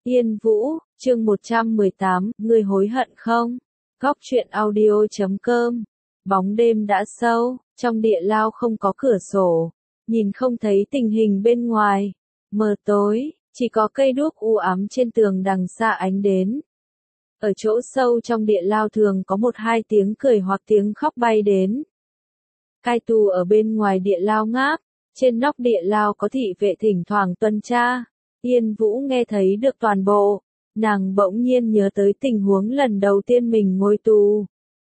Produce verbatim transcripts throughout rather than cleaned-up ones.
Yên Vũ, chương một trăm mười tám, ngươi hối hận không? Góc truyện audio.com. Bóng đêm đã sâu, trong địa lao không có cửa sổ, nhìn không thấy tình hình bên ngoài. Mờ tối, chỉ có cây đuốc u ám trên tường đằng xa ánh đến. Ở chỗ sâu trong địa lao thường có một hai tiếng cười hoặc tiếng khóc bay đến. Cai tù ở bên ngoài địa lao ngáp, trên nóc địa lao có thị vệ thỉnh thoảng tuần tra. Yên Vũ nghe thấy được toàn bộ, nàng bỗng nhiên nhớ tới tình huống lần đầu tiên mình ngồi tù.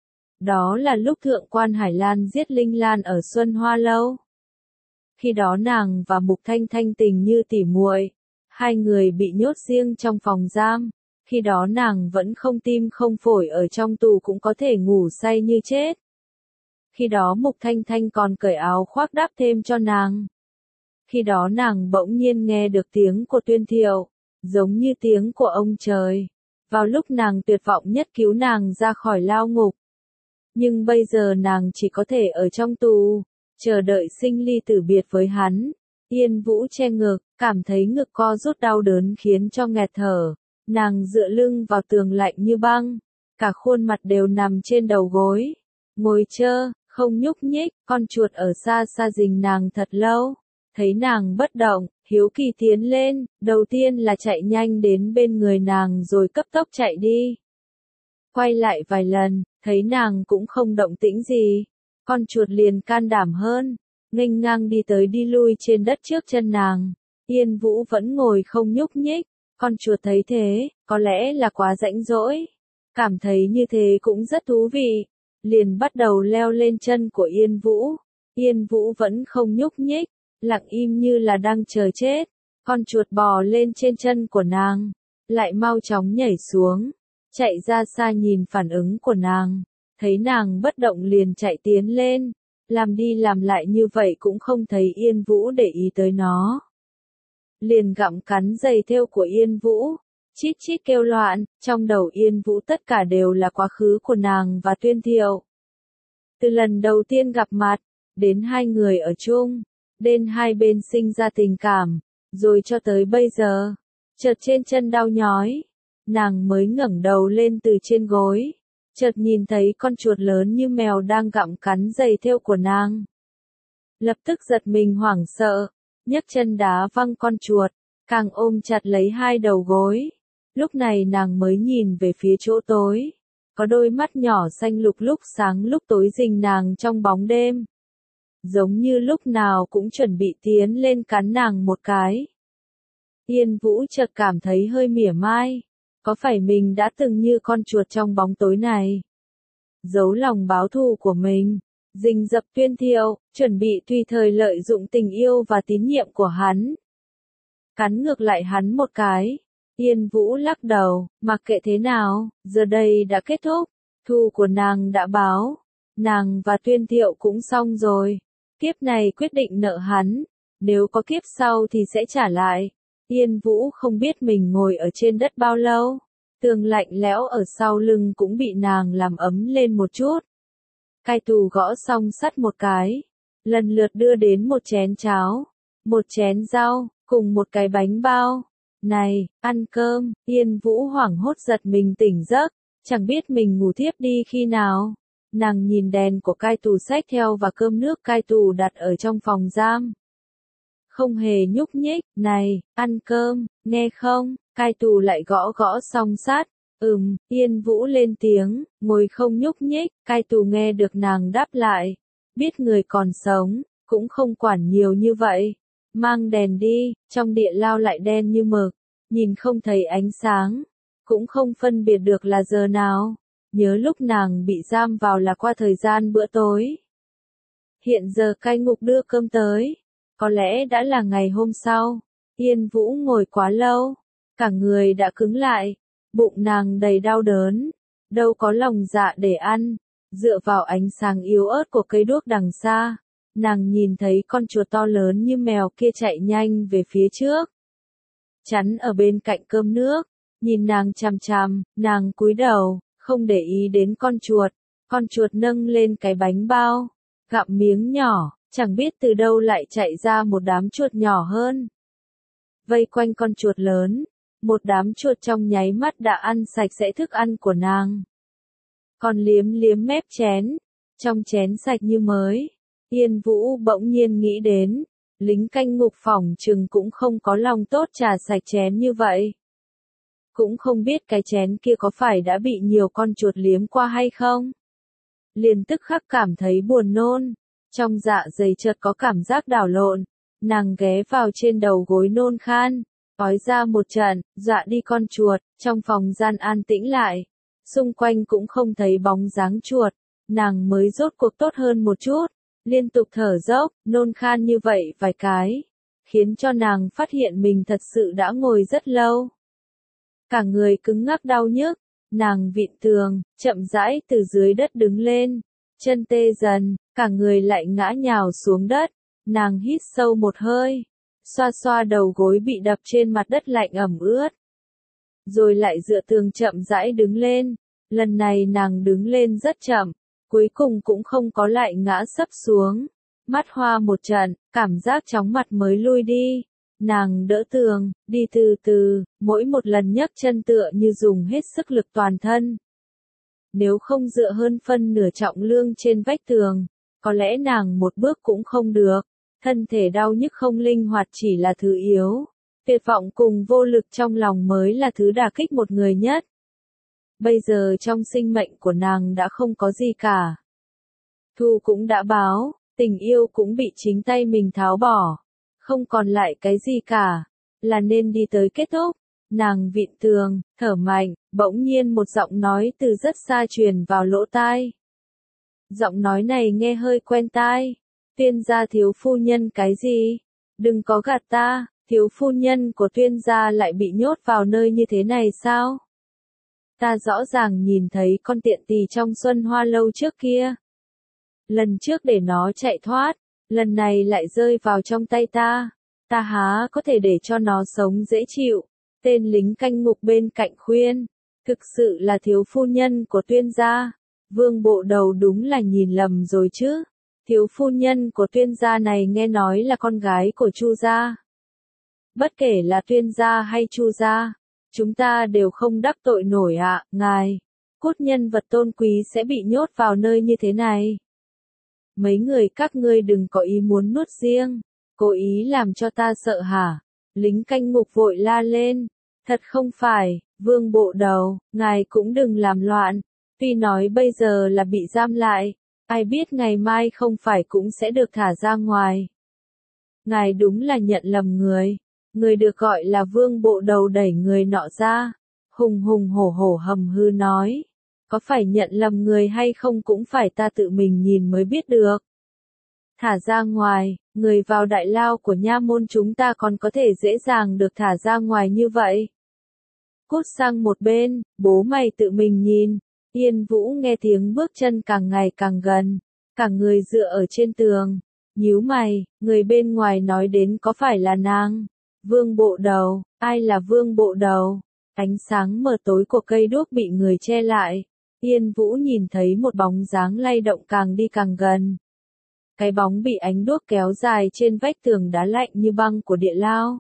Đó là lúc Thượng quan Hải Lan giết Linh Lan ở Xuân Hoa Lâu. Khi đó nàng và Mục Thanh Thanh tình như tỉ muội, hai người bị nhốt riêng trong phòng giam. Khi đó nàng vẫn không tim không phổi, ở trong tù cũng có thể ngủ say như chết. Khi đó Mục Thanh Thanh còn cởi áo khoác đắp thêm cho nàng. Khi đó nàng bỗng nhiên nghe được tiếng của Tuyên Thiệu, giống như tiếng của ông trời. Vào lúc nàng tuyệt vọng nhất cứu nàng ra khỏi lao ngục. Nhưng bây giờ nàng chỉ có thể ở trong tù, chờ đợi sinh ly tử biệt với hắn. Yên Vũ che ngực, cảm thấy ngực co rút đau đớn khiến cho nghẹt thở. Nàng dựa lưng vào tường lạnh như băng, cả khuôn mặt đều nằm trên đầu gối. Ngồi chơ, không nhúc nhích, con chuột ở xa xa rình nàng thật lâu. Thấy nàng bất động, hiếu kỳ tiến lên, đầu tiên là chạy nhanh đến bên người nàng rồi cấp tốc chạy đi. Quay lại vài lần, thấy nàng cũng không động tĩnh gì. Con chuột liền can đảm hơn, nghênh ngang đi tới đi lui trên đất trước chân nàng. Yên Vũ vẫn ngồi không nhúc nhích, con chuột thấy thế, có lẽ là quá rãnh rỗi. Cảm thấy như thế cũng rất thú vị, liền bắt đầu leo lên chân của Yên Vũ. Yên Vũ vẫn không nhúc nhích, lặng im như là đang chờ chết. Con chuột bò lên trên chân của nàng, lại mau chóng nhảy xuống, chạy ra xa nhìn phản ứng của nàng. Thấy nàng bất động liền chạy tiến lên, làm đi làm lại như vậy cũng không thấy Yên Vũ để ý tới nó. Liền gặm cắn giày thêu của Yên Vũ, chít chít kêu loạn, trong đầu Yên Vũ tất cả đều là quá khứ của nàng và Tuyên Thiệu. Từ lần đầu tiên gặp mặt, đến hai người ở chung, đến hai bên sinh ra tình cảm, rồi cho tới bây giờ, chợt trên chân đau nhói, nàng mới ngẩng đầu lên từ trên gối, chợt nhìn thấy con chuột lớn như mèo đang gặm cắn giày thêu của nàng. Lập tức giật mình hoảng sợ, nhấc chân đá văng con chuột, càng ôm chặt lấy hai đầu gối. Lúc này nàng mới nhìn về phía chỗ tối, có đôi mắt nhỏ xanh lục lúc sáng lúc tối rình nàng trong bóng đêm. Giống như lúc nào cũng chuẩn bị tiến lên cắn nàng một cái. Yên Vũ chợt cảm thấy hơi mỉa mai, có phải mình đã từng như con chuột trong bóng tối này? Giấu lòng báo thù của mình, rình rập Tuyên Thiệu, chuẩn bị tùy thời lợi dụng tình yêu và tín nhiệm của hắn. Cắn ngược lại hắn một cái. Yên Vũ lắc đầu, mặc kệ thế nào, giờ đây đã kết thúc, thù của nàng đã báo, nàng và Tuyên Thiệu cũng xong rồi, kiếp này quyết định nợ hắn, nếu có kiếp sau thì sẽ trả lại. Yên Vũ không biết mình ngồi ở trên đất bao lâu, tường lạnh lẽo ở sau lưng cũng bị nàng làm ấm lên một chút. Cai tù gõ xong sắt một cái, lần lượt đưa đến một chén cháo, một chén rau, cùng một cái bánh bao. Này, ăn cơm. Yên Vũ hoảng hốt giật mình tỉnh giấc, chẳng biết mình ngủ thiếp đi khi nào. Nàng nhìn đèn của cai tù xách theo và cơm nước cai tù đặt ở trong phòng giam. Không hề nhúc nhích. Này, ăn cơm, nghe không? Cai tù lại gõ gõ song sắt. Ừm, Yên Vũ lên tiếng, ngồi không nhúc nhích. Cai tù nghe được nàng đáp lại, biết người còn sống, cũng không quản nhiều như vậy. Mang đèn đi, trong địa lao lại đen như mực, nhìn không thấy ánh sáng, cũng không phân biệt được là giờ nào. Nhớ lúc nàng bị giam vào là qua thời gian bữa tối. Hiện giờ cai ngục đưa cơm tới, có lẽ đã là ngày hôm sau. Yên Vũ ngồi quá lâu, cả người đã cứng lại, bụng nàng đầy đau đớn, đâu có lòng dạ để ăn. Dựa vào ánh sáng yếu ớt của cây đuốc đằng xa, nàng nhìn thấy con chuột to lớn như mèo kia chạy nhanh về phía trước. Chắn ở bên cạnh cơm nước, nhìn nàng chằm chằm, nàng cúi đầu, không để ý đến con chuột. Con chuột nâng lên cái bánh bao, gặm miếng nhỏ, chẳng biết từ đâu lại chạy ra một đám chuột nhỏ hơn. Vây quanh con chuột lớn, Một đám chuột trong nháy mắt đã ăn sạch sẽ thức ăn của nàng. Còn liếm liếm mép chén, trong chén sạch như mới. Yên Vũ bỗng nhiên nghĩ đến, lính canh ngục phòng chừng cũng không có lòng tốt trà sạch chén như vậy. Cũng không biết cái chén kia có phải đã bị nhiều con chuột liếm qua hay không. Liền tức khắc cảm thấy buồn nôn, trong dạ dày chợt có cảm giác đảo lộn, nàng ghé vào trên đầu gối nôn khan, ói ra một trận, dọa đi con chuột, trong phòng gian an tĩnh lại, xung quanh cũng không thấy bóng dáng chuột, nàng mới rốt cuộc tốt hơn một chút, liên tục thở dốc, nôn khan như vậy vài cái, khiến cho nàng phát hiện mình thật sự đã ngồi rất lâu. Cả người cứng ngắc đau nhức, nàng vịn tường, chậm rãi từ dưới đất đứng lên, chân tê dần, cả người lại ngã nhào xuống đất, nàng hít sâu một hơi, xoa xoa đầu gối bị đập trên mặt đất lạnh ẩm ướt. Rồi lại dựa tường chậm rãi đứng lên, lần này nàng đứng lên rất chậm, cuối cùng cũng không có lại ngã sấp xuống, mắt hoa một trận, cảm giác chóng mặt mới lui đi. Nàng đỡ tường, đi từ từ, mỗi một lần nhấc chân tựa như dùng hết sức lực toàn thân. Nếu không dựa hơn phân nửa trọng lương trên vách tường, có lẽ nàng một bước cũng không được. Thân thể đau nhức không linh hoạt chỉ là thứ yếu. Tuyệt vọng cùng vô lực trong lòng mới là thứ đả kích một người nhất. Bây giờ trong sinh mệnh của nàng đã không có gì cả. Thù cũng đã báo, tình yêu cũng bị chính tay mình tháo bỏ. Không còn lại cái gì cả, là nên đi tới kết thúc. Nàng vịn tường, thở mạnh, bỗng nhiên một giọng nói từ rất xa truyền vào lỗ tai. Giọng nói này nghe hơi quen tai. Tuyên gia thiếu phu nhân cái gì? Đừng có gạt ta, thiếu phu nhân của Tuyên gia lại bị nhốt vào nơi như thế này sao? Ta rõ ràng nhìn thấy con tiện tỳ trong Xuân Hoa lâu trước kia. Lần trước để nó chạy thoát, lần này lại rơi vào trong tay ta. Ta há có thể để cho nó sống dễ chịu. Tên lính canh ngục bên cạnh khuyên, thực sự là thiếu phu nhân của Tuyên gia. Vương bộ đầu đúng là nhìn lầm rồi chứ. Thiếu phu nhân của Tuyên gia này nghe nói là con gái của Chu gia. Bất kể là Tuyên gia hay Chu gia, chúng ta đều không đắc tội nổi ạ, à, ngài. Cốt nhân vật tôn quý sẽ bị nhốt vào nơi như thế này. Mấy người các ngươi đừng có ý muốn nuốt riêng, cố ý làm cho ta sợ hả? Lính canh ngục vội la lên. Thật không phải, vương bộ đầu, ngài cũng đừng làm loạn. Tuy nói bây giờ là bị giam lại, ai biết ngày mai không phải cũng sẽ được thả ra ngoài. Ngài đúng là nhận lầm người. Người được gọi là vương bộ đầu đẩy người nọ ra. Hùng hùng hổ hổ hầm hư nói. Có phải nhận lầm người hay không cũng phải ta tự mình nhìn mới biết được. Thả ra ngoài, người vào đại lao của nha môn chúng ta còn có thể dễ dàng được thả ra ngoài như vậy. Cút sang một bên, bố mày tự mình nhìn. Yên Vũ nghe tiếng bước chân càng ngày càng gần, cả người dựa ở trên tường, nhíu mày, người bên ngoài nói đến có phải là nàng? Vương bộ đầu, ai là vương bộ đầu? Ánh sáng mờ tối của cây đuốc bị người che lại, Yên Vũ nhìn thấy một bóng dáng lay động càng đi càng gần. Cái bóng bị ánh đuốc kéo dài trên vách tường đá lạnh như băng của địa lao.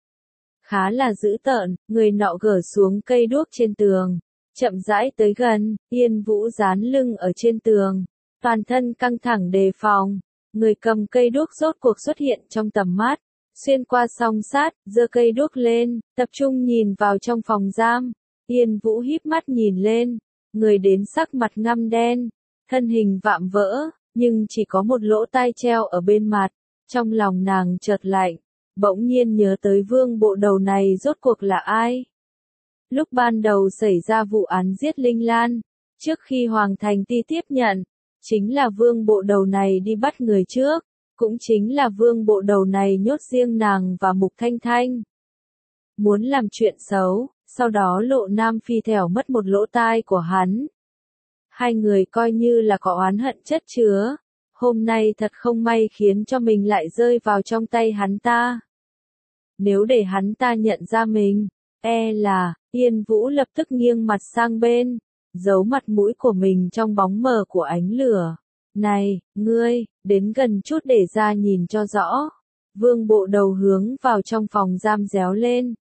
Khá là dữ tợn, người nọ gỡ xuống cây đuốc trên tường. Chậm rãi tới gần, Yên Vũ dán lưng ở trên tường, toàn thân căng thẳng đề phòng, người cầm cây đuốc rốt cuộc xuất hiện trong tầm mắt, xuyên qua song sát, giơ cây đuốc lên, tập trung nhìn vào trong phòng giam, Yên Vũ híp mắt nhìn lên, người đến sắc mặt ngăm đen, thân hình vạm vỡ, nhưng chỉ có một lỗ tai treo ở bên mặt, trong lòng nàng chợt lạnh, bỗng nhiên nhớ tới vương bộ đầu này rốt cuộc là ai. Lúc ban đầu xảy ra vụ án giết Linh Lan, trước khi Hoàng Thành Ti tiếp nhận, chính là vương bộ đầu này đi bắt người trước, cũng chính là vương bộ đầu này nhốt riêng nàng và Mục Thanh Thanh. Muốn làm chuyện xấu, sau đó Lộ Nam Phi thèo mất một lỗ tai của hắn. Hai người coi như là có oán hận chất chứa, hôm nay thật không may khiến cho mình lại rơi vào trong tay hắn ta. Nếu để hắn ta nhận ra mình, e là, Yên Vũ lập tức nghiêng mặt sang bên, giấu mặt mũi của mình trong bóng mờ của ánh lửa. Này, ngươi, đến gần chút để ra nhìn cho rõ. Vương bộ đầu hướng vào trong phòng giam réo lên,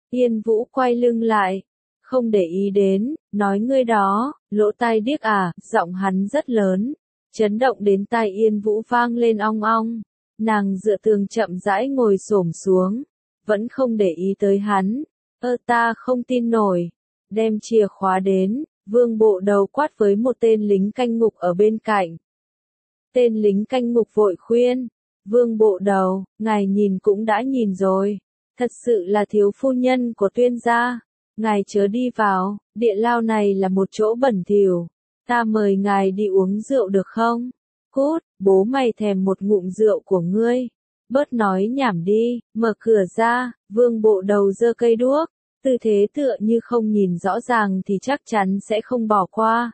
Yên Vũ quay lưng lại, không để ý đến, nói ngươi đó, lỗ tai điếc à, giọng hắn rất lớn, chấn động đến tai Yên Vũ vang lên ong ong. Nàng dựa tường chậm rãi ngồi xổm xuống, vẫn không để ý tới hắn. Ơ ta không tin nổi, đem chìa khóa đến, Vương Bộ Đầu quát với một tên lính canh ngục ở bên cạnh. Tên lính canh ngục vội khuyên, Vương Bộ Đầu, ngài nhìn cũng đã nhìn rồi, thật sự là thiếu phu nhân của Tuyên gia, ngài chớ đi vào, địa lao này là một chỗ bẩn thỉu, ta mời ngài đi uống rượu được không? Cút, bố mày thèm một ngụm rượu của ngươi. Bớt nói nhảm đi, mở cửa ra, Vương Bộ Đầu giơ cây đuốc, tư thế tựa như không nhìn rõ ràng thì chắc chắn sẽ không bỏ qua.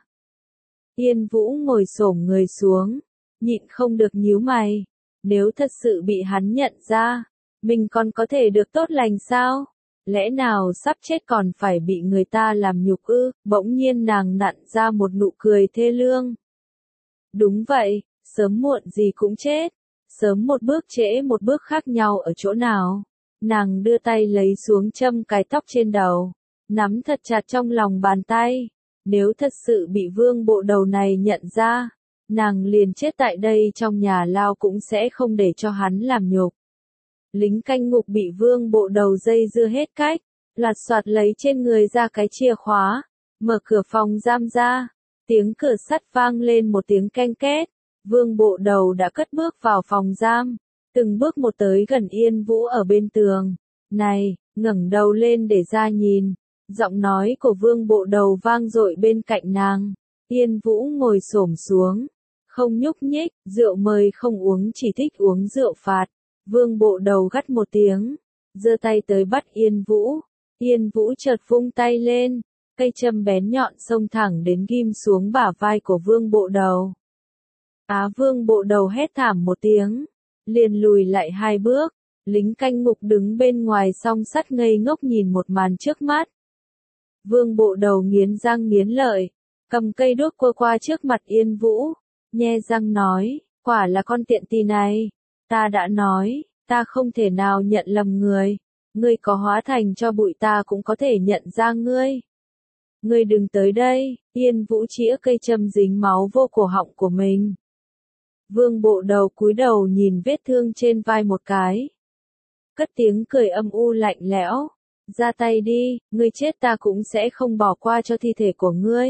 Yên Vũ ngồi xổm người xuống, nhịn không được nhíu mày, nếu thật sự bị hắn nhận ra, mình còn có thể được tốt lành sao? Lẽ nào sắp chết còn phải bị người ta làm nhục ư? Bỗng nhiên nàng nặn ra một nụ cười thê lương. Đúng vậy, sớm muộn gì cũng chết. Sớm một bước trễ một bước khác nhau ở chỗ nào? Nàng đưa tay lấy xuống châm cài tóc trên đầu, nắm thật chặt trong lòng bàn tay. Nếu thật sự bị Vương Bộ Đầu này nhận ra, nàng liền chết tại đây trong nhà lao cũng sẽ không để cho hắn làm nhục. Lính canh ngục bị Vương Bộ Đầu dây dưa hết cách, lạt soạt lấy trên người ra cái chìa khóa, mở cửa phòng giam ra, tiếng cửa sắt vang lên một tiếng keng két, Vương Bộ Đầu đã cất bước vào phòng giam, từng bước một tới gần Yên Vũ ở bên tường. Này, ngẩng đầu lên để ra nhìn, giọng nói của Vương Bộ Đầu vang dội bên cạnh nàng. Yên Vũ ngồi xổm xuống, không nhúc nhích, rượu mời không uống chỉ thích uống rượu phạt. Vương Bộ Đầu gắt một tiếng, giơ tay tới bắt Yên Vũ. Yên Vũ chợt vung tay lên, cây châm bén nhọn xông thẳng đến ghim xuống bả vai của Vương Bộ Đầu. Á Vương Bộ Đầu hét thảm một tiếng, liền lùi lại hai bước, lính canh ngục đứng bên ngoài song sắt ngây ngốc nhìn một màn trước mắt. Vương Bộ Đầu nghiến răng nghiến lợi, cầm cây đuốc quơ qua trước mặt Yên Vũ, nhe răng nói, quả là con tiện tỳ này. Ta đã nói, ta không thể nào nhận lầm người, ngươi có hóa thành cho bụi ta cũng có thể nhận ra ngươi. Ngươi đừng tới đây, Yên Vũ chĩa cây châm dính máu vô cổ họng của mình. Vương Bộ Đầu cúi đầu nhìn vết thương trên vai một cái. Cất tiếng cười âm u lạnh lẽo, ra tay đi, ngươi chết ta cũng sẽ không bỏ qua cho thi thể của ngươi.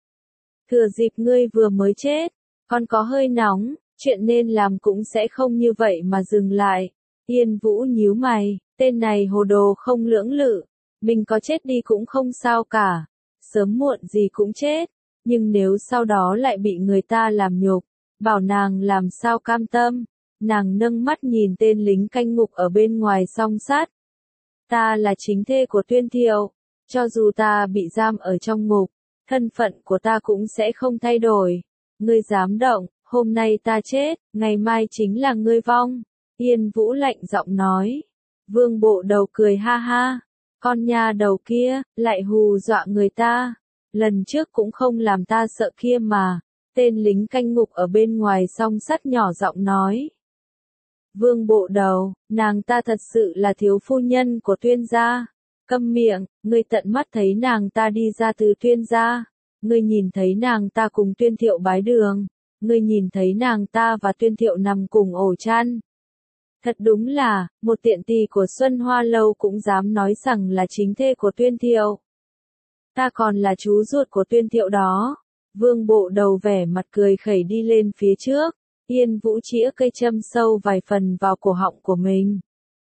Thừa dịp ngươi vừa mới chết, còn có hơi nóng. Chuyện nên làm cũng sẽ không như vậy mà dừng lại. Yên Vũ nhíu mày, tên này hồ đồ không lưỡng lự, mình có chết đi cũng không sao cả, sớm muộn gì cũng chết, nhưng nếu sau đó lại bị người ta làm nhục, bảo nàng làm sao cam tâm. Nàng nâng mắt nhìn tên lính canh ngục ở bên ngoài song sắt. Ta là chính thê của Tuyên Thiệu, cho dù ta bị giam ở trong ngục, thân phận của ta cũng sẽ không thay đổi. Ngươi dám động, hôm nay ta chết, ngày mai chính là ngươi vong. Yên Vũ lạnh giọng nói. Vương Bộ Đầu cười ha ha. Con nha đầu kia, lại hù dọa người ta. Lần trước cũng không làm ta sợ kia mà. Tên lính canh ngục ở bên ngoài song sắt nhỏ giọng nói. Vương Bộ Đầu, nàng ta thật sự là thiếu phu nhân của Tuyên gia. Câm miệng, ngươi tận mắt thấy nàng ta đi ra từ Tuyên gia. Ngươi nhìn thấy nàng ta cùng Tuyên Thiệu bái đường. Ngươi nhìn thấy nàng ta và Tuyên Thiệu nằm cùng ổ chăn. Thật đúng là, một tiện tỳ của Xuân Hoa Lâu cũng dám nói rằng là chính thê của Tuyên Thiệu. Ta còn là chú ruột của Tuyên Thiệu đó. Vương Bộ Đầu vẻ mặt cười khẩy đi lên phía trước. Yên Vũ chĩa cây châm sâu vài phần vào cổ họng của mình.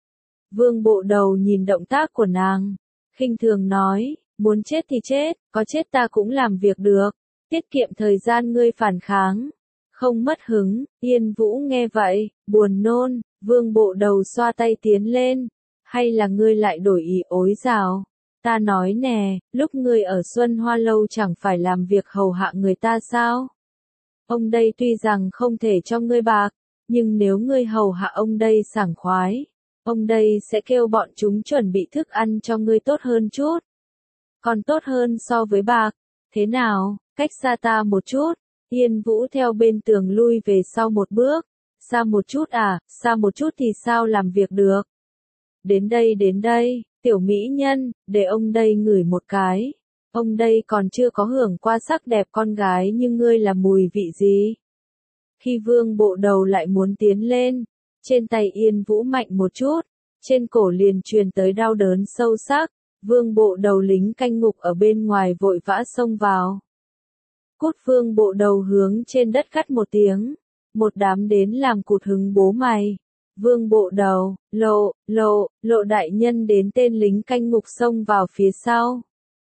Vương Bộ Đầu nhìn động tác của nàng, khinh thường nói, muốn chết thì chết, có chết ta cũng làm việc được, tiết kiệm thời gian ngươi phản kháng. Không mất hứng, Yên Vũ nghe vậy, buồn nôn, Vương Bộ Đầu xoa tay tiến lên, hay là ngươi lại đổi ý ối giào. Ta nói nè, lúc ngươi ở Xuân Hoa Lâu chẳng phải làm việc hầu hạ người ta sao? Ông đây tuy rằng không thể cho ngươi bạc, nhưng nếu ngươi hầu hạ ông đây sảng khoái, ông đây sẽ kêu bọn chúng chuẩn bị thức ăn cho ngươi tốt hơn chút. Còn tốt hơn so với bạc, thế nào, cách xa ta một chút. Yên Vũ theo bên tường lui về sau một bước. Xa một chút à, xa một chút thì sao làm việc được. Đến đây đến đây, Tiểu mỹ nhân, để ông đây ngửi một cái. Ông đây còn chưa có hưởng qua sắc đẹp con gái nhưng ngươi là mùi vị gì? Khi Vương Bộ Đầu lại muốn tiến lên, trên tay Yên Vũ mạnh một chút, trên cổ liền truyền tới đau đớn sâu sắc, Vương Bộ Đầu lính canh ngục ở bên ngoài vội vã xông vào. Cút! Vương Bộ Đầu hướng trên đất cắt một tiếng, một đám đến làm cụt hứng bố mày. Vương Bộ Đầu, lộ, lộ, lộ đại nhân đến, tên lính canh ngục xông vào phía sau.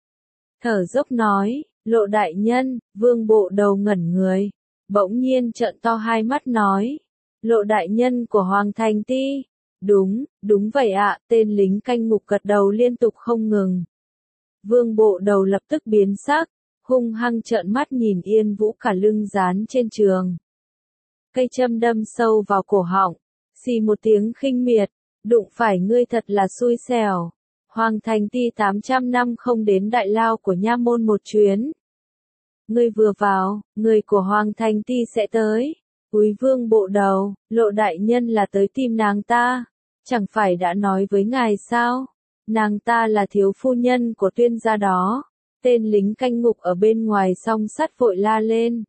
Thở dốc nói, lộ đại nhân. Vương Bộ Đầu ngẩn người, bỗng nhiên trợn to hai mắt nói, lộ đại nhân của Hoàng Thành Ti. Đúng, đúng vậy ạ, tên lính canh ngục gật đầu liên tục không ngừng. Vương Bộ Đầu lập tức biến sắc, hung hăng trợn mắt nhìn Yên Vũ cả lưng dán trên trường. Cây châm đâm sâu vào cổ họng, xì một tiếng khinh miệt, đụng phải ngươi thật là xui xẻo. Hoàng Thành Ti tám trăm năm không đến đại lao của nha môn một chuyến. Ngươi vừa vào, người của Hoàng Thành Ti sẽ tới. Úi! Vương Bộ Đầu, lộ đại nhân là tới tìm nàng ta. Chẳng phải đã nói với ngài sao? Nàng ta là thiếu phu nhân của Tuyên gia đó. Tên lính canh ngục ở bên ngoài song sắt vội la lên.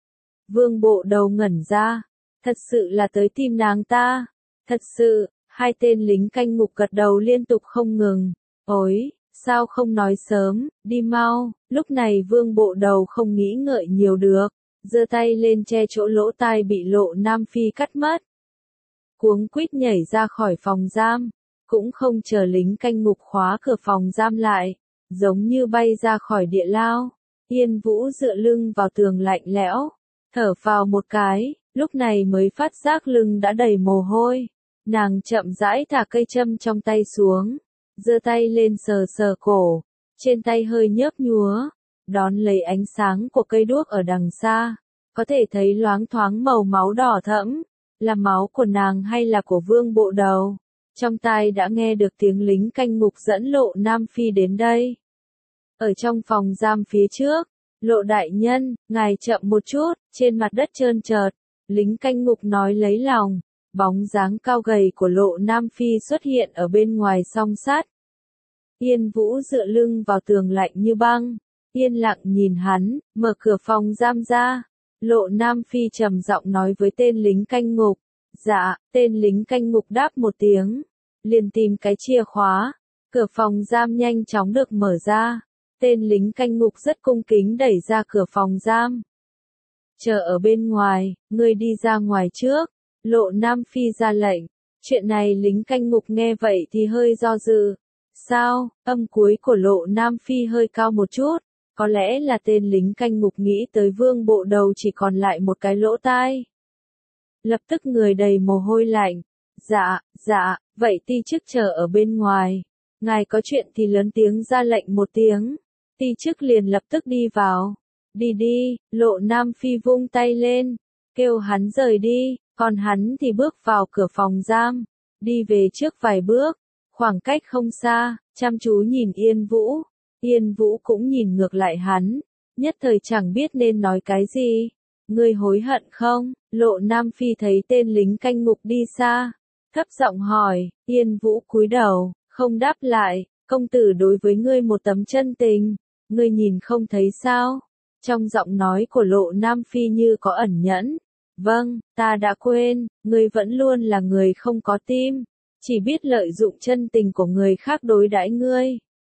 Vương Bộ Đầu ngẩn ra. Thật sự là tới tìm nàng ta. Thật sự, hai tên lính canh ngục gật đầu liên tục không ngừng. Ôi, sao không nói sớm, đi mau. Lúc này Vương Bộ Đầu không nghĩ ngợi nhiều được, giơ tay lên che chỗ lỗ tai bị Lộ Nam Phi cắt mất. Cuống quýt nhảy ra khỏi phòng giam, cũng không chờ lính canh ngục khóa cửa phòng giam lại, giống như bay ra khỏi địa lao. Yên Vũ dựa lưng vào tường lạnh lẽo, thở phào một cái, lúc này mới phát giác lưng đã đầy mồ hôi. Nàng chậm rãi thả cây châm trong tay xuống, giơ tay lên sờ sờ cổ, trên tay hơi nhớp nhúa, đón lấy ánh sáng của cây đuốc ở đằng xa, có thể thấy loáng thoáng màu máu đỏ thẫm, là máu của nàng hay là của Vương Bộ Đầu. Trong tai đã nghe được tiếng lính canh ngục dẫn Lộ Nam Phi đến đây. Ở trong phòng giam phía trước, Lộ đại nhân, ngài chậm một chút, trên mặt đất trơn trượt, lính canh ngục nói lấy lòng. Bóng dáng cao gầy của Lộ Nam Phi xuất hiện ở bên ngoài song sắt. Yên Vũ dựa lưng vào tường lạnh như băng, yên lặng nhìn hắn, mở cửa phòng giam ra. Lộ Nam Phi trầm giọng nói với tên lính canh ngục. Dạ, tên lính canh ngục đáp một tiếng, liền tìm cái chìa khóa. Cửa phòng giam nhanh chóng được mở ra. Tên lính canh ngục rất cung kính đẩy ra cửa phòng giam. Chờ ở bên ngoài, ngươi đi ra ngoài trước. Lộ Nam Phi ra lệnh. Chuyện này lính canh ngục nghe vậy thì hơi do dự. Sao? Âm cuối của Lộ Nam Phi hơi cao một chút. Có lẽ là tên lính canh ngục nghĩ tới Vương Bộ Đầu chỉ còn lại một cái lỗ tai. Lập tức người đầy mồ hôi lạnh. Dạ, dạ, vậy ti chức chờ ở bên ngoài. Ngài có chuyện thì lớn tiếng ra lệnh một tiếng. Ti chức liền lập tức đi vào. Đi đi, Lộ Nam Phi vung tay lên, kêu hắn rời đi. Còn hắn thì bước vào cửa phòng giam, đi về trước vài bước, khoảng cách không xa, chăm chú nhìn Yên Vũ. Yên Vũ cũng nhìn ngược lại hắn, nhất thời chẳng biết nên nói cái gì. Ngươi hối hận không? Lộ Nam Phi thấy tên lính canh ngục đi xa, thấp giọng hỏi. Yên Vũ cúi đầu, không đáp lại. Công tử đối với ngươi một tấm chân tình, ngươi nhìn không thấy sao? Trong giọng nói của Lộ Nam Phi như có ẩn nhẫn. Vâng, ta đã quên, ngươi vẫn luôn là người không có tim, chỉ biết lợi dụng chân tình của người khác đối đãi ngươi.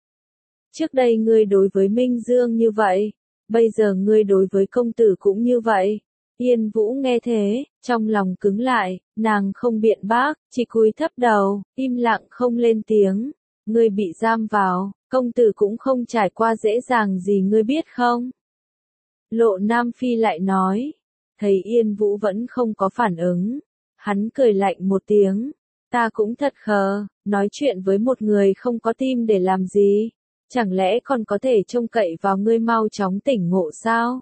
Trước đây ngươi đối với Minh Dương như vậy, bây giờ ngươi đối với công tử cũng như vậy. Yên Vũ nghe thế, trong lòng cứng lại, nàng không biện bác, chỉ cúi thấp đầu, im lặng không lên tiếng. Ngươi bị giam vào, công tử cũng không trải qua dễ dàng gì ngươi biết không? Lộ Nam Phi lại nói. Thấy Yên Vũ vẫn không có phản ứng, hắn cười lạnh một tiếng. Ta cũng thật khờ, nói chuyện với một người không có tim để làm gì? Chẳng lẽ còn có thể trông cậy vào ngươi mau chóng tỉnh ngộ sao?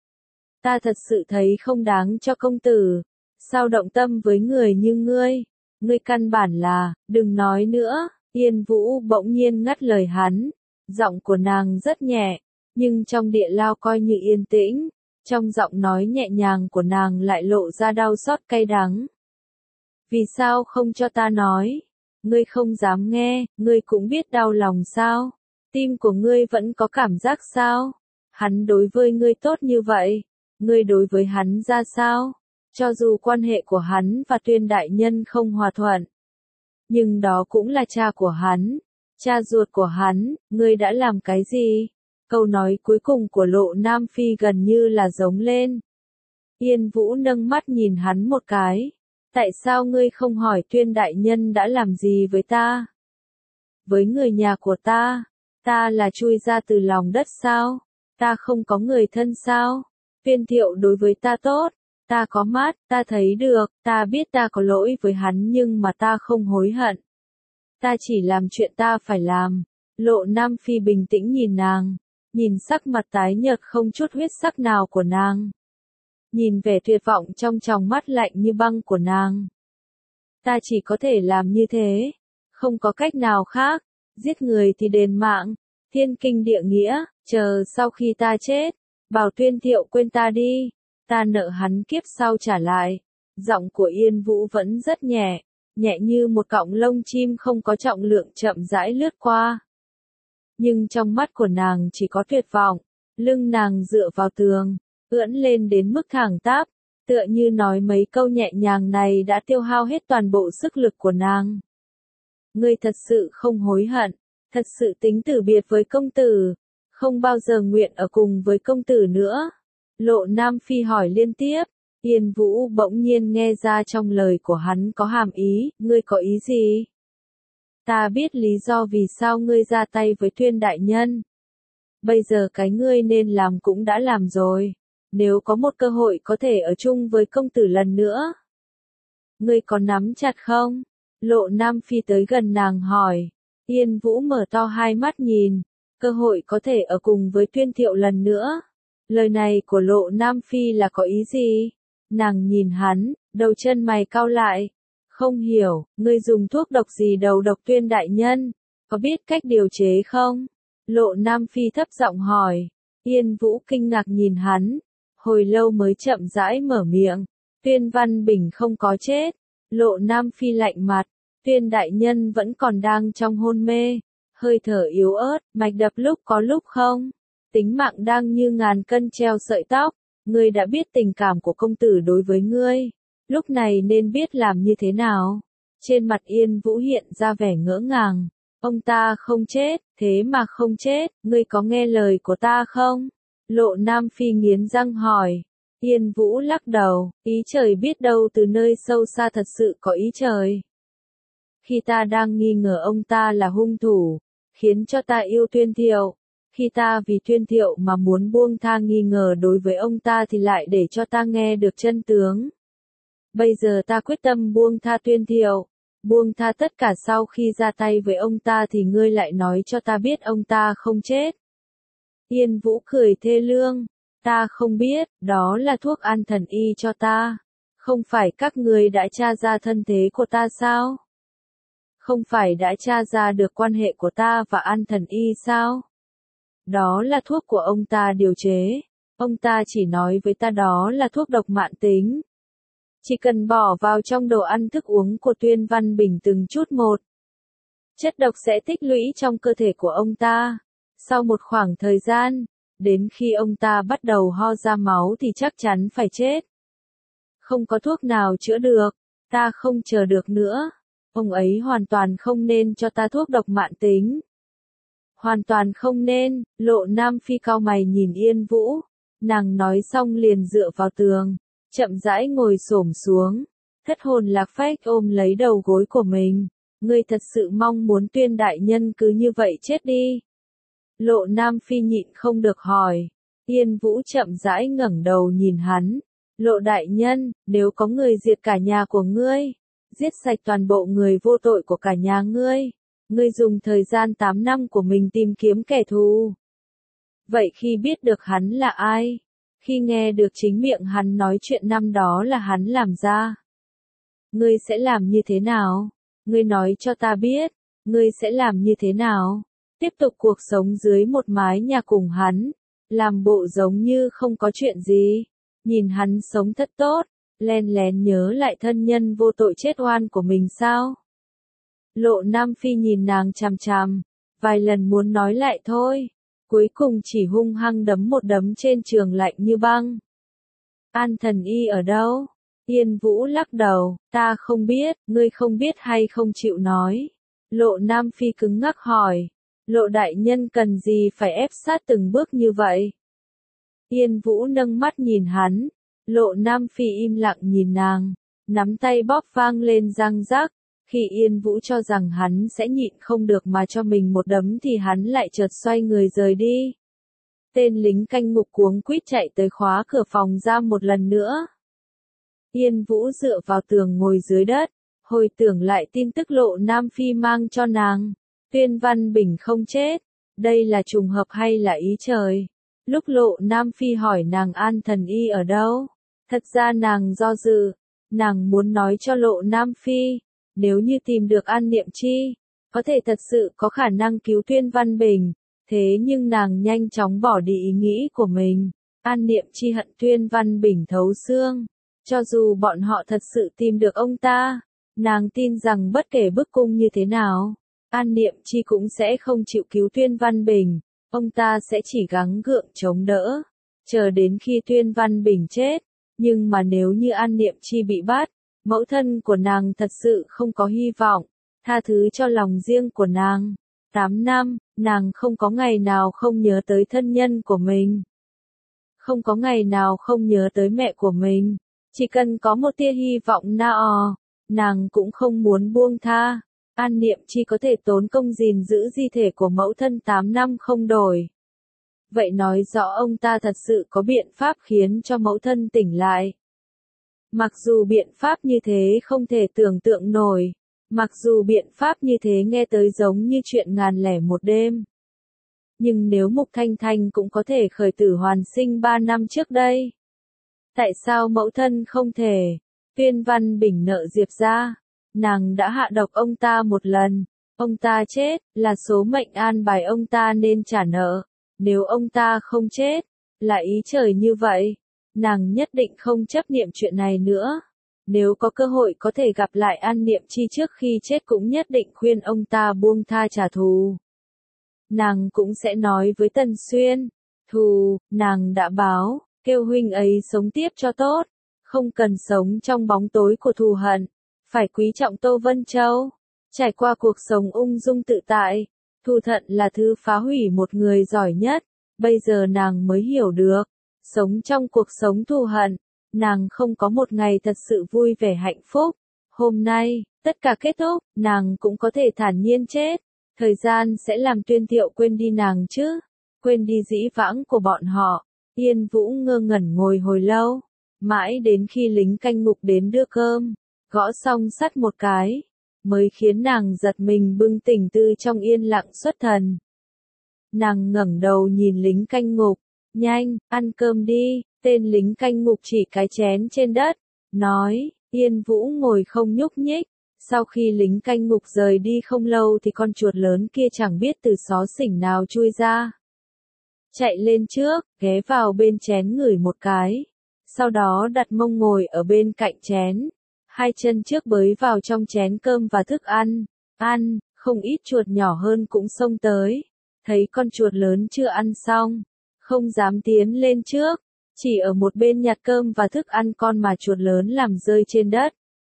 Ta thật sự thấy không đáng cho công tử. Sao động tâm với người như ngươi? Ngươi căn bản là, đừng nói nữa. Yên Vũ bỗng nhiên ngắt lời hắn. Giọng của nàng rất nhẹ, nhưng trong địa lao coi như yên tĩnh. Trong giọng nói nhẹ nhàng của nàng lại lộ ra đau xót cay đắng. Vì sao không cho ta nói? ngươi không dám nghe, ngươi cũng biết đau lòng sao? Tim của ngươi vẫn có cảm giác sao? Hắn đối với ngươi tốt như vậy, ngươi đối với hắn ra sao? Cho dù quan hệ của hắn và Tuyên đại nhân không hòa thuận, nhưng đó cũng là cha của hắn, cha ruột của hắn, ngươi đã làm cái gì? Câu nói cuối cùng của Lộ Nam Phi gần như là giống lên. Yên Vũ nâng mắt nhìn hắn một cái. Tại sao ngươi không hỏi Tuyên đại nhân đã làm gì với ta? Với người nhà của ta, ta là chui ra từ lòng đất sao? Ta không có người thân sao? Tuyên Thiệu đối với ta tốt, ta có mắt, ta thấy được, ta biết ta có lỗi với hắn nhưng mà ta không hối hận. Ta chỉ làm chuyện ta phải làm. Lộ Nam Phi bình tĩnh nhìn nàng, nhìn sắc mặt tái nhợt không chút huyết sắc nào của nàng. Nhìn vẻ tuyệt vọng trong tròng mắt lạnh như băng của nàng. Ta chỉ có thể làm như thế, không có cách nào khác, giết người thì đền mạng, thiên kinh địa nghĩa, chờ sau khi ta chết, bảo Tuyên Thiệu quên ta đi, ta nợ hắn kiếp sau trả lại. Giọng của Yên Vũ vẫn rất nhẹ, nhẹ như một cọng lông chim không có trọng lượng chậm rãi lướt qua. Nhưng trong mắt của nàng chỉ có tuyệt vọng, lưng nàng dựa vào tường, ưỡn lên đến mức thẳng tắp, tựa như nói mấy câu nhẹ nhàng này đã tiêu hao hết toàn bộ sức lực của nàng. Ngươi thật sự không hối hận, thật sự tính từ biệt với công tử, không bao giờ nguyện ở cùng với công tử nữa. Lộ Nam Phi hỏi liên tiếp, Yên Vũ bỗng nhiên nghe ra trong lời của hắn có hàm ý, ngươi có ý gì? Ta biết lý do vì sao ngươi ra tay với Tuyên đại nhân. Bây giờ cái ngươi nên làm cũng đã làm rồi. Nếu có một cơ hội có thể ở chung với công tử lần nữa, ngươi có nắm chặt không? Lộ Nam Phi tới gần nàng hỏi. Yên Vũ mở to hai mắt nhìn, cơ hội có thể ở cùng với Tuyên Thiệu lần nữa. Lời này của Lộ Nam Phi là có ý gì? Nàng nhìn hắn, đầu chân mày cau lại. Không hiểu, ngươi dùng thuốc độc gì đầu độc Tuyên đại nhân? Có biết cách điều chế không? Lộ Nam Phi thấp giọng hỏi. Yên Vũ kinh ngạc nhìn hắn, hồi lâu mới chậm rãi mở miệng. Tuyên Văn Bình không có chết. Lộ Nam Phi lạnh mặt. Tuyên đại nhân vẫn còn đang trong hôn mê, hơi thở yếu ớt, mạch đập lúc có lúc không. Tính mạng đang như ngàn cân treo sợi tóc. Ngươi đã biết tình cảm của công tử đối với ngươi, lúc này nên biết làm như thế nào. Trên mặt Yên Vũ hiện ra vẻ ngỡ ngàng. Ông ta không chết, thế mà không chết, ngươi có nghe lời của ta không? Lộ Nam Phi nghiến răng hỏi. Yên Vũ lắc đầu, ý trời biết đâu từ nơi sâu xa thật sự có ý trời. Khi ta đang nghi ngờ ông ta là hung thủ, khiến cho ta yêu Tuyên Thiệu. Khi ta vì Tuyên Thiệu mà muốn buông tha nghi ngờ đối với ông ta thì lại để cho ta nghe được chân tướng. Bây giờ ta quyết tâm buông tha Tuyên Thiệu, buông tha tất cả sau khi ra tay với ông ta thì ngươi lại nói cho ta biết ông ta không chết. Yên Vũ cười thê lương, ta không biết, đó là thuốc an thần y cho ta. Không phải các ngươi đã tra ra thân thế của ta sao? Không phải đã tra ra được quan hệ của ta và an thần y sao? Đó là thuốc của ông ta điều chế. Ông ta chỉ nói với ta đó là thuốc độc mãn tính. Chỉ cần bỏ vào trong đồ ăn thức uống của Tuyên Văn Bình từng chút một, chất độc sẽ tích lũy trong cơ thể của ông ta. Sau một khoảng thời gian, đến khi ông ta bắt đầu ho ra máu thì chắc chắn phải chết. Không có thuốc nào chữa được, ta không chờ được nữa. Ông ấy hoàn toàn không nên cho ta thuốc độc mãn tính. Hoàn toàn không nên. Lộ Nam Phi cau mày nhìn Yên Vũ. Nàng nói xong liền dựa vào tường, chậm rãi ngồi xổm xuống, thất hồn lạc phách ôm lấy đầu gối của mình. Ngươi thật sự mong muốn Tuyên đại nhân cứ như vậy chết đi? Lộ Nam Phi nhịn không được hỏi. Yên Vũ chậm rãi ngẩng đầu nhìn hắn. Lộ đại nhân, nếu có người diệt cả nhà của ngươi, giết sạch toàn bộ người vô tội của cả nhà ngươi, ngươi dùng thời gian tám năm của mình tìm kiếm kẻ thù. Vậy khi biết được hắn là ai, khi nghe được chính miệng hắn nói chuyện năm đó là hắn làm ra, ngươi sẽ làm như thế nào? Ngươi nói cho ta biết, ngươi sẽ làm như thế nào? Tiếp tục cuộc sống dưới một mái nhà cùng hắn, làm bộ giống như không có chuyện gì, nhìn hắn sống thật tốt, len lén nhớ lại thân nhân vô tội chết oan của mình sao? Lộ Nam Phi nhìn nàng chằm chằm, vài lần muốn nói lại thôi, cuối cùng chỉ hung hăng đấm một đấm trên trường lạnh như băng. An Thần Y ở đâu? Yên Vũ lắc đầu, ta không biết, ngươi không biết hay không chịu nói. Lộ Nam Phi cứng ngắc hỏi, Lộ đại nhân cần gì phải ép sát từng bước như vậy? Yên Vũ nâng mắt nhìn hắn, Lộ Nam Phi im lặng nhìn nàng, nắm tay bóp vang lên răng rắc. Khi Yên Vũ cho rằng hắn sẽ nhịn không được mà cho mình một đấm thì hắn lại chợt xoay người rời đi. Tên lính canh ngục cuống quýt chạy tới khóa cửa phòng ra một lần nữa. Yên Vũ dựa vào tường ngồi dưới đất, hồi tưởng lại tin tức Lộ Nam Phi mang cho nàng. Tuyên Văn Bình không chết, đây là trùng hợp hay là ý trời? Lúc Lộ Nam Phi hỏi nàng An Thần Y ở đâu, thật ra nàng do dự, nàng muốn nói cho Lộ Nam Phi, nếu như tìm được An Niệm Chi, có thể thật sự có khả năng cứu Tuyên Văn Bình, thế nhưng nàng nhanh chóng bỏ đi ý nghĩ của mình. An Niệm Chi hận Tuyên Văn Bình thấu xương, cho dù bọn họ thật sự tìm được ông ta, nàng tin rằng bất kể bức cung như thế nào, An Niệm Chi cũng sẽ không chịu cứu Tuyên Văn Bình, ông ta sẽ chỉ gắng gượng chống đỡ, chờ đến khi Tuyên Văn Bình chết. Nhưng mà nếu như An Niệm Chi bị bắt, mẫu thân của nàng thật sự không có hy vọng, tha thứ cho lòng riêng của nàng. Tám năm, nàng không có ngày nào không nhớ tới thân nhân của mình. Không có ngày nào không nhớ tới mẹ của mình. Chỉ cần có một tia hy vọng nào, nàng cũng không muốn buông tha. An Niệm Chi có thể tốn công gìn giữ di thể của mẫu thân tám năm không đổi. Vậy nói rõ ông ta thật sự có biện pháp khiến cho mẫu thân tỉnh lại. Mặc dù biện pháp như thế không thể tưởng tượng nổi, mặc dù biện pháp như thế nghe tới giống như chuyện ngàn lẻ một đêm. Nhưng nếu Mục Thanh Thanh cũng có thể khởi tử hoàn sinh ba năm trước đây, tại sao mẫu thân không thể? Tuyên Văn Bình nợ Diệp ra, nàng đã hạ độc ông ta một lần, ông ta chết, là số mệnh an bài ông ta nên trả nợ, nếu ông ta không chết, là ý trời như vậy, nàng nhất định không chấp niệm chuyện này nữa. Nếu có cơ hội có thể gặp lại An Niệm Chi trước khi chết cũng nhất định khuyên ông ta buông tha trả thù. Nàng cũng sẽ nói với Tần Xuyên, thù, nàng đã báo, kêu huynh ấy sống tiếp cho tốt, không cần sống trong bóng tối của thù hận, phải quý trọng Tô Vân Châu, trải qua cuộc sống ung dung tự tại, thù hận là thứ phá hủy một người giỏi nhất, bây giờ nàng mới hiểu được, sống trong cuộc sống thù hận, nàng không có một ngày thật sự vui vẻ hạnh phúc. Hôm nay, tất cả kết thúc, nàng cũng có thể thản nhiên chết. Thời gian sẽ làm Tuyên Thiệu quên đi nàng chứ, quên đi dĩ vãng của bọn họ. Yên Vũ ngơ ngẩn ngồi hồi lâu, mãi đến khi lính canh ngục đến đưa cơm, gõ xong sắt một cái, mới khiến nàng giật mình bừng tỉnh từ trong yên lặng xuất thần. Nàng ngẩng đầu nhìn lính canh ngục, nhanh, ăn cơm đi, tên lính canh ngục chỉ cái chén trên đất, nói. Yên Vũ ngồi không nhúc nhích. Sau khi lính canh ngục rời đi không lâu thì con chuột lớn kia chẳng biết từ xó xỉnh nào chui ra. Chạy lên trước, ghé vào bên chén ngửi một cái. Sau đó đặt mông ngồi ở bên cạnh chén. Hai chân trước bới vào trong chén cơm và thức ăn. Ăn, không ít chuột nhỏ hơn cũng xông tới. Thấy con chuột lớn chưa ăn xong. Không dám tiến lên trước. Chỉ ở một bên nhặt cơm và thức ăn con mà chuột lớn làm rơi trên đất.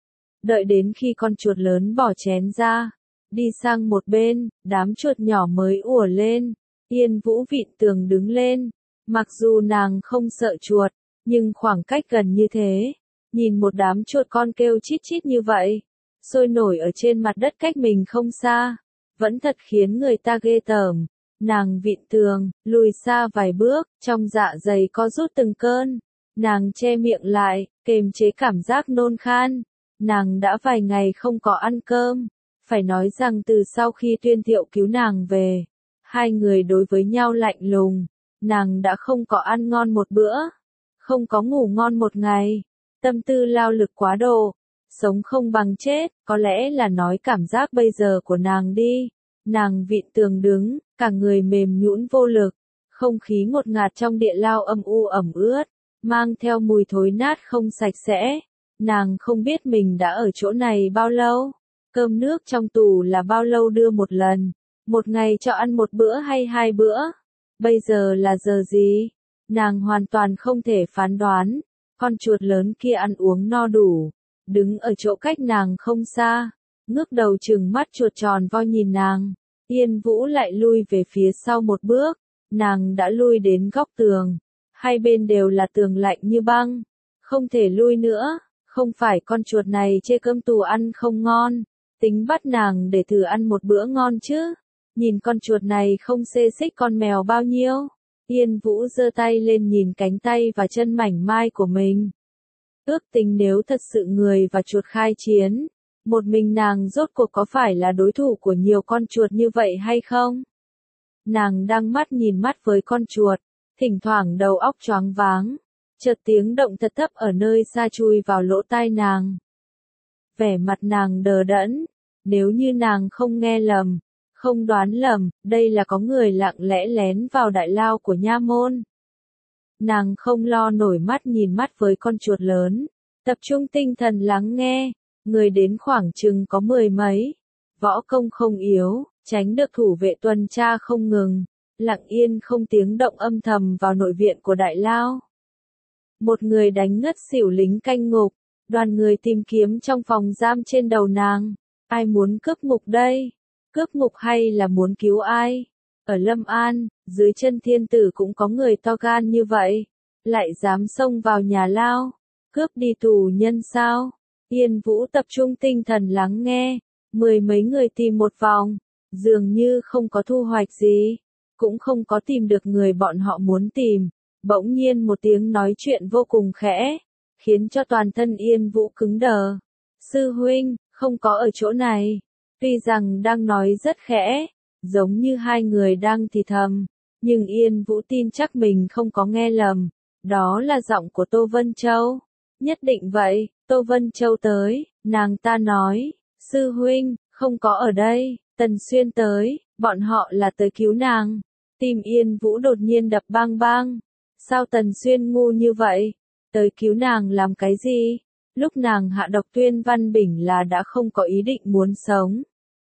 Đợi đến khi con chuột lớn bỏ chén ra, đi sang một bên, đám chuột nhỏ mới ùa lên. Yên Vũ vịn tường đứng lên, mặc dù nàng không sợ chuột, nhưng khoảng cách gần như thế, nhìn một đám chuột con kêu chít chít như vậy, sôi nổi ở trên mặt đất cách mình không xa, vẫn thật khiến người ta ghê tởm. Nàng vịn tường, lùi xa vài bước, trong dạ dày có rút từng cơn, nàng che miệng lại, kềm chế cảm giác nôn khan. Nàng đã vài ngày không có ăn cơm, phải nói rằng từ sau khi Tuyên Thiệu cứu nàng về, hai người đối với nhau lạnh lùng, nàng đã không có ăn ngon một bữa, không có ngủ ngon một ngày, tâm tư lao lực quá độ, sống không bằng chết, có lẽ là nói cảm giác bây giờ của nàng đi. Nàng vịn tường đứng, cả người mềm nhũn vô lực, không khí ngột ngạt trong địa lao âm u ẩm ướt, mang theo mùi thối nát không sạch sẽ. Nàng không biết mình đã ở chỗ này bao lâu, Cơm nước trong tủ là bao lâu đưa một lần? Một ngày cho ăn một bữa hay hai bữa? Bây giờ là giờ gì? Nàng hoàn toàn không thể phán đoán. Con chuột lớn kia ăn uống no đủ, đứng ở chỗ cách nàng không xa, ngước đầu trừng mắt chuột tròn vo nhìn nàng. Yên Vũ lại lui về phía sau một bước, nàng đã lui đến góc tường, hai bên đều là tường lạnh như băng, không thể lui nữa, không phải con chuột này chê cơm tù ăn không ngon, tính bắt nàng để thử ăn một bữa ngon chứ, nhìn con chuột này không xê xích con mèo bao nhiêu. Yên Vũ giơ tay lên nhìn cánh tay và chân mảnh mai của mình. Ước tính nếu thật sự người và chuột khai chiến, một mình nàng rốt cuộc có phải là đối thủ của nhiều con chuột như vậy hay không? Nàng đang mắt nhìn mắt với con chuột, thỉnh thoảng đầu óc choáng váng, chợt tiếng động thật thấp ở nơi xa chui vào lỗ tai nàng. Vẻ mặt nàng đờ đẫn, nếu như nàng không nghe lầm, không đoán lầm, đây là có người lặng lẽ lén vào đại lao của nha môn. Nàng không lo nổi mắt nhìn mắt với con chuột lớn, tập trung tinh thần lắng nghe, người đến khoảng chừng có mười mấy, võ công không yếu, tránh được thủ vệ tuần tra không ngừng, lặng yên không tiếng động âm thầm vào nội viện của đại lao. Một người đánh ngất xỉu lính canh ngục, đoàn người tìm kiếm trong phòng giam trên đầu nàng, ai muốn cướp ngục đây? Cướp ngục hay là muốn cứu ai? Ở Lâm An, dưới chân thiên tử cũng có người to gan như vậy, lại dám xông vào nhà lao, cướp đi tù nhân sao? Yên Vũ tập trung tinh thần lắng nghe, mười mấy người tìm một vòng, dường như không có thu hoạch gì, cũng không có tìm được người bọn họ muốn tìm. Bỗng nhiên một tiếng nói chuyện vô cùng khẽ, khiến cho toàn thân Yên Vũ cứng đờ. Sư huynh, không có ở chỗ này. Tuy rằng đang nói rất khẽ, giống như hai người đang thì thầm, nhưng Yên Vũ tin chắc mình không có nghe lầm. Đó là giọng của Tô Vân Châu. Nhất định vậy, Tô Vân Châu tới, nàng ta nói, sư huynh, không có ở đây, Tần Xuyên tới, bọn họ là tới cứu nàng. Tim Yên Vũ đột nhiên đập bang bang. Sao Tần Xuyên ngu như vậy? Tới cứu nàng làm cái gì? Lúc nàng hạ độc Tuyên Văn Bình là đã không có ý định muốn sống.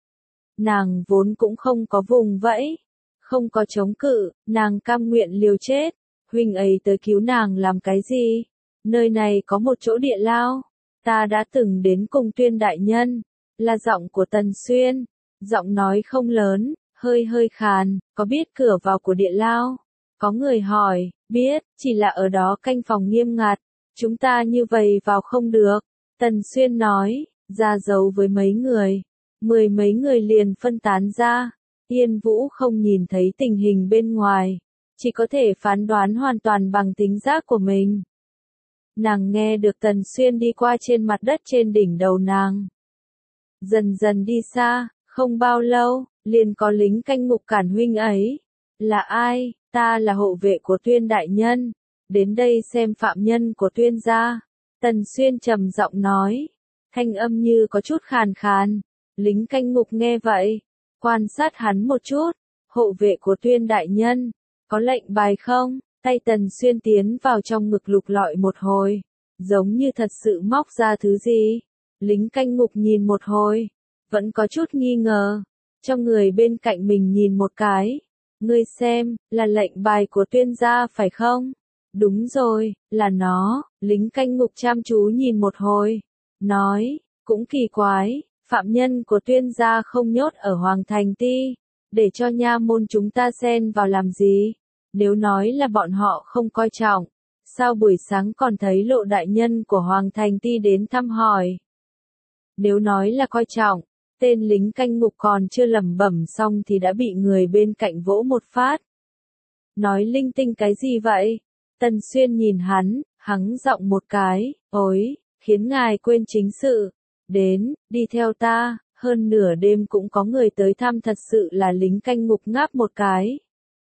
Nàng vốn cũng không có vùng vẫy, không có chống cự, nàng cam nguyện liều chết. Huynh ấy tới cứu nàng làm cái gì? Nơi này có một chỗ địa lao. Ta đã từng đến cùng Tuyên đại nhân. Là giọng của Tần Xuyên. Giọng nói không lớn, hơi hơi khàn, có biết cửa vào của địa lao? Có người hỏi, biết, chỉ là ở đó canh phòng nghiêm ngặt. Chúng ta như vậy vào không được. Tần Xuyên nói, ra dấu với mấy người. Mười mấy người liền phân tán ra. Yên Vũ không nhìn thấy tình hình bên ngoài, chỉ có thể phán đoán hoàn toàn bằng tính giác của mình. Nàng nghe được Tần Xuyên đi qua trên mặt đất trên đỉnh đầu nàng. Dần dần đi xa, không bao lâu, liền có lính canh ngục cản huynh ấy. Là ai? Ta là hộ vệ của Tuyên đại nhân. Đến đây xem phạm nhân của Tuyên gia. Tần Xuyên trầm giọng nói. Thanh âm như có chút khàn khàn. Lính canh ngục nghe vậy, quan sát hắn một chút. Hộ vệ của Tuyên đại nhân, có lệnh bài không? Tay Tần Xuyên tiến vào trong ngực lục lọi một hồi, giống như thật sự móc ra thứ gì. Lính canh ngục nhìn một hồi, vẫn có chút nghi ngờ. Cho người bên cạnh mình nhìn một cái. Ngươi xem, là lệnh bài của Tuyên gia phải không? Đúng rồi, là nó. Lính canh ngục chăm chú nhìn một hồi, nói, cũng kỳ quái, phạm nhân của Tuyên gia không nhốt ở Hoàng Thành Ti, để cho nha môn chúng ta xen vào làm gì? Nếu nói là bọn họ không coi trọng, sao buổi sáng còn thấy Lộ đại nhân của Hoàng Thành Ti đến thăm hỏi? Nếu nói là coi trọng, tên lính canh ngục còn chưa lẩm bẩm xong thì đã bị người bên cạnh vỗ một phát. Nói linh tinh cái gì vậy? Tần Xuyên nhìn hắn, hắng giọng một cái, ối, khiến ngài quên chính sự. Đến, đi theo ta, hơn nửa đêm cũng có người tới thăm, thật sự là lính canh ngục ngáp một cái.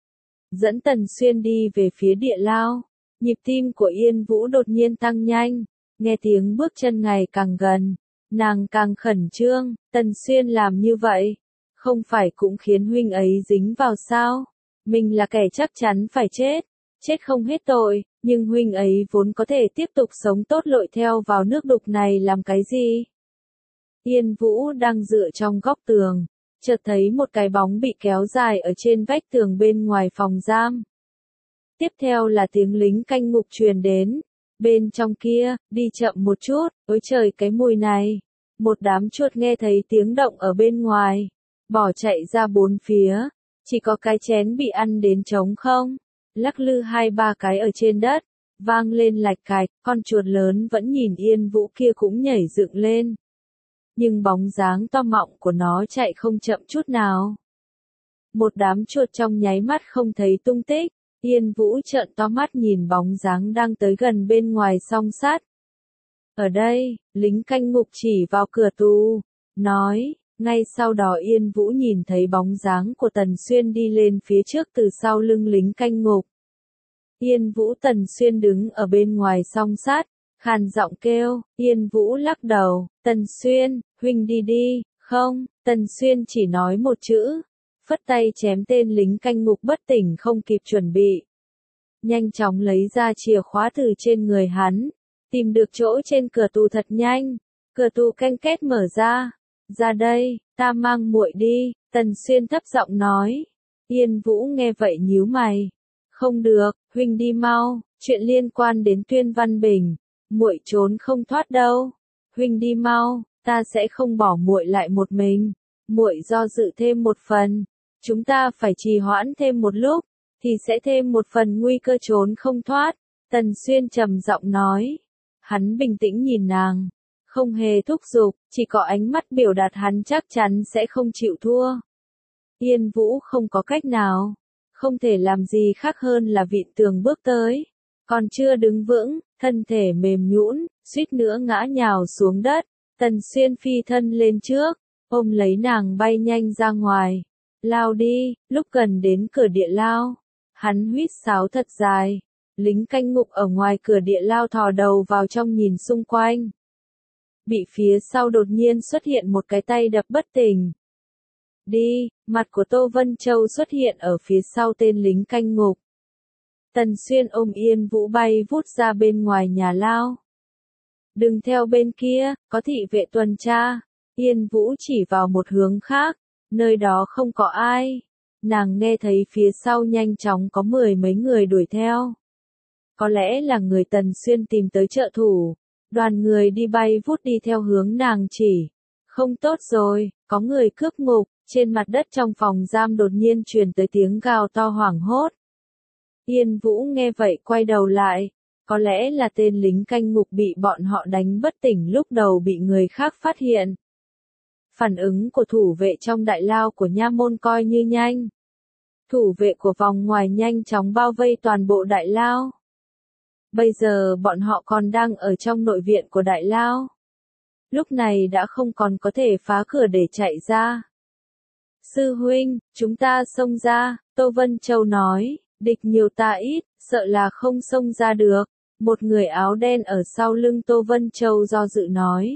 Dẫn Tần Xuyên đi về phía địa lao, nhịp tim của Yên Vũ đột nhiên tăng nhanh, nghe tiếng bước chân ngày càng gần, nàng càng khẩn trương. Tần Xuyên làm như vậy, không phải cũng khiến huynh ấy dính vào sao? Mình là kẻ chắc chắn phải chết, chết không hết tội, nhưng huynh ấy vốn có thể tiếp tục sống tốt, lội theo vào nước đục này làm cái gì? Yên Vũ đang dựa trong góc tường, chợt thấy một cái bóng bị kéo dài ở trên vách tường bên ngoài phòng giam. Tiếp theo là tiếng lính canh ngục truyền đến. Bên trong kia, đi chậm một chút, ôi trời cái mùi này. Một đám chuột nghe thấy tiếng động ở bên ngoài, bỏ chạy ra bốn phía, chỉ có cái chén bị ăn đến trống không, lắc lư hai ba cái ở trên đất, vang lên lạch cạch, con chuột lớn vẫn nhìn Yên Vũ kia cũng nhảy dựng lên. Nhưng bóng dáng to mọng của nó chạy không chậm chút nào. Một đám chuột trong nháy mắt không thấy tung tích, Yên Vũ trợn to mắt nhìn bóng dáng đang tới gần bên ngoài song sắt. Ở đây, lính canh ngục chỉ vào cửa tù, nói, ngay sau đó Yên Vũ nhìn thấy bóng dáng của Tần Xuyên đi lên phía trước từ sau lưng lính canh ngục. Yên Vũ Tần Xuyên đứng ở bên ngoài song sắt, khàn giọng kêu, Yên Vũ lắc đầu, Tần Xuyên, huynh đi đi, không, Tần Xuyên chỉ nói một chữ, phất tay chém tên lính canh ngục bất tỉnh không kịp chuẩn bị. Nhanh chóng lấy ra chìa khóa từ trên người hắn, tìm được chỗ trên cửa tù thật nhanh, cửa tù canh két mở ra, ra đây, ta mang muội đi, Tần Xuyên thấp giọng nói. Yên Vũ nghe vậy nhíu mày, không được, huynh đi mau, chuyện liên quan đến Tuyên Văn Bình, muội trốn không thoát đâu, huynh đi mau, ta sẽ không bỏ muội lại một mình, muội do dự thêm một phần, chúng ta phải trì hoãn thêm một lúc, thì sẽ thêm một phần nguy cơ trốn không thoát, Tần Xuyên trầm giọng nói. Hắn bình tĩnh nhìn nàng, không hề thúc giục, chỉ có ánh mắt biểu đạt hắn chắc chắn sẽ không chịu thua. Yên Vũ không có cách nào, không thể làm gì khác hơn là vịn tường bước tới, còn chưa đứng vững, thân thể mềm nhũn, suýt nữa ngã nhào xuống đất, Tần Xuyên phi thân lên trước, ôm lấy nàng bay nhanh ra ngoài, lao đi, lúc gần đến cửa địa lao, hắn huýt sáo thật dài. Lính canh ngục ở ngoài cửa địa lao thò đầu vào trong nhìn xung quanh. Bị phía sau đột nhiên xuất hiện một cái tay đập bất tỉnh. Đi, mặt của Tô Vân Châu xuất hiện ở phía sau tên lính canh ngục. Tần Xuyên ôm Yên Vũ bay vút ra bên ngoài nhà lao. Đừng theo bên kia, có thị vệ tuần tra. Yên Vũ chỉ vào một hướng khác, nơi đó không có ai. Nàng nghe thấy phía sau nhanh chóng có mười mấy người đuổi theo. Có lẽ là người Tần Xuyên tìm tới trợ thủ, đoàn người đi bay vút đi theo hướng nàng chỉ. Không tốt rồi, có người cướp ngục, trên mặt đất trong phòng giam đột nhiên truyền tới tiếng gào to hoảng hốt. Yên Vũ nghe vậy quay đầu lại, có lẽ là tên lính canh ngục bị bọn họ đánh bất tỉnh lúc đầu bị người khác phát hiện. Phản ứng của thủ vệ trong đại lao của nha môn coi như nhanh. Thủ vệ của vòng ngoài nhanh chóng bao vây toàn bộ đại lao. Bây giờ bọn họ còn đang ở trong nội viện của đại lao. Lúc này đã không còn có thể phá cửa để chạy ra. Sư huynh, chúng ta xông ra, Tô Vân Châu nói, địch nhiều ta ít, sợ là không xông ra được. Một người áo đen ở sau lưng Tô Vân Châu do dự nói.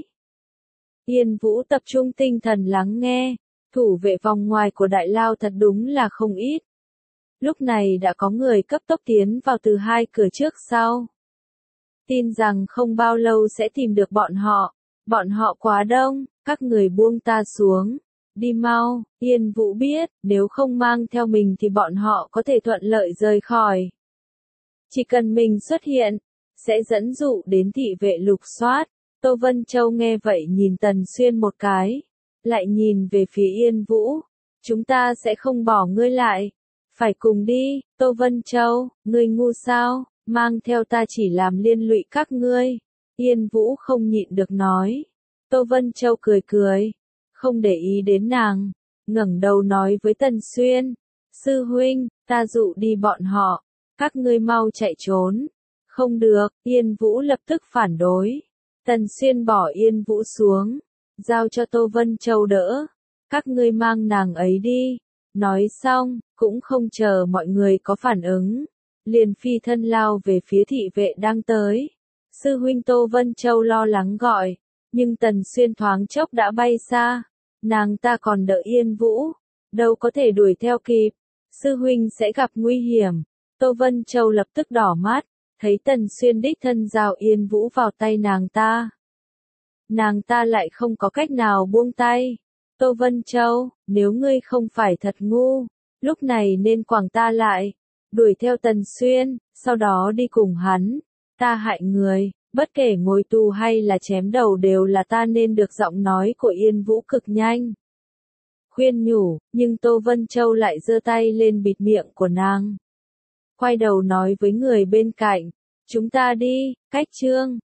Yên Vũ tập trung tinh thần lắng nghe, thủ vệ vòng ngoài của đại lao thật đúng là không ít. Lúc này đã có người cấp tốc tiến vào từ hai cửa trước sau. Tin rằng không bao lâu sẽ tìm được bọn họ. Bọn họ quá đông, các người buông ta xuống. Đi mau, Yên Vũ biết, nếu không mang theo mình thì bọn họ có thể thuận lợi rời khỏi. Chỉ cần mình xuất hiện, sẽ dẫn dụ đến thị vệ lục soát. Tô Vân Châu nghe vậy nhìn Tần Xuyên một cái, lại nhìn về phía Yên Vũ. Chúng ta sẽ không bỏ ngươi lại. Phải cùng đi, Tô Vân Châu, ngươi ngu sao, mang theo ta chỉ làm liên lụy các ngươi. Yên Vũ không nhịn được nói. Tô Vân Châu cười cười, không để ý đến nàng, ngẩng đầu nói với Tần Xuyên. Sư huynh, ta dụ đi bọn họ, các ngươi mau chạy trốn. Không được, Yên Vũ lập tức phản đối. Tần Xuyên bỏ Yên Vũ xuống, giao cho Tô Vân Châu đỡ. Các ngươi mang nàng ấy đi. Nói xong, cũng không chờ mọi người có phản ứng, liền phi thân lao về phía thị vệ đang tới. Sư huynh Tô Vân Châu lo lắng gọi, nhưng Tần Xuyên thoáng chốc đã bay xa. Nàng ta còn đợi Yên Vũ, đâu có thể đuổi theo kịp. Sư huynh sẽ gặp nguy hiểm. Tô Vân Châu lập tức đỏ mắt, thấy Tần Xuyên đích thân giao Yên Vũ vào tay nàng ta. nàng ta lại không có cách nào buông tay. Tô Vân Châu, nếu ngươi không phải thật ngu, lúc này nên quẳng ta lại, đuổi theo Tần Xuyên, sau đó đi cùng hắn. Ta hại người, bất kể ngồi tù hay là chém đầu đều là ta nên được. Giọng nói của Yên Vũ cực nhanh. Khuyên nhủ, nhưng Tô Vân Châu lại giơ tay lên bịt miệng của nàng. Quay đầu nói với người bên cạnh, chúng ta đi, cách Trương.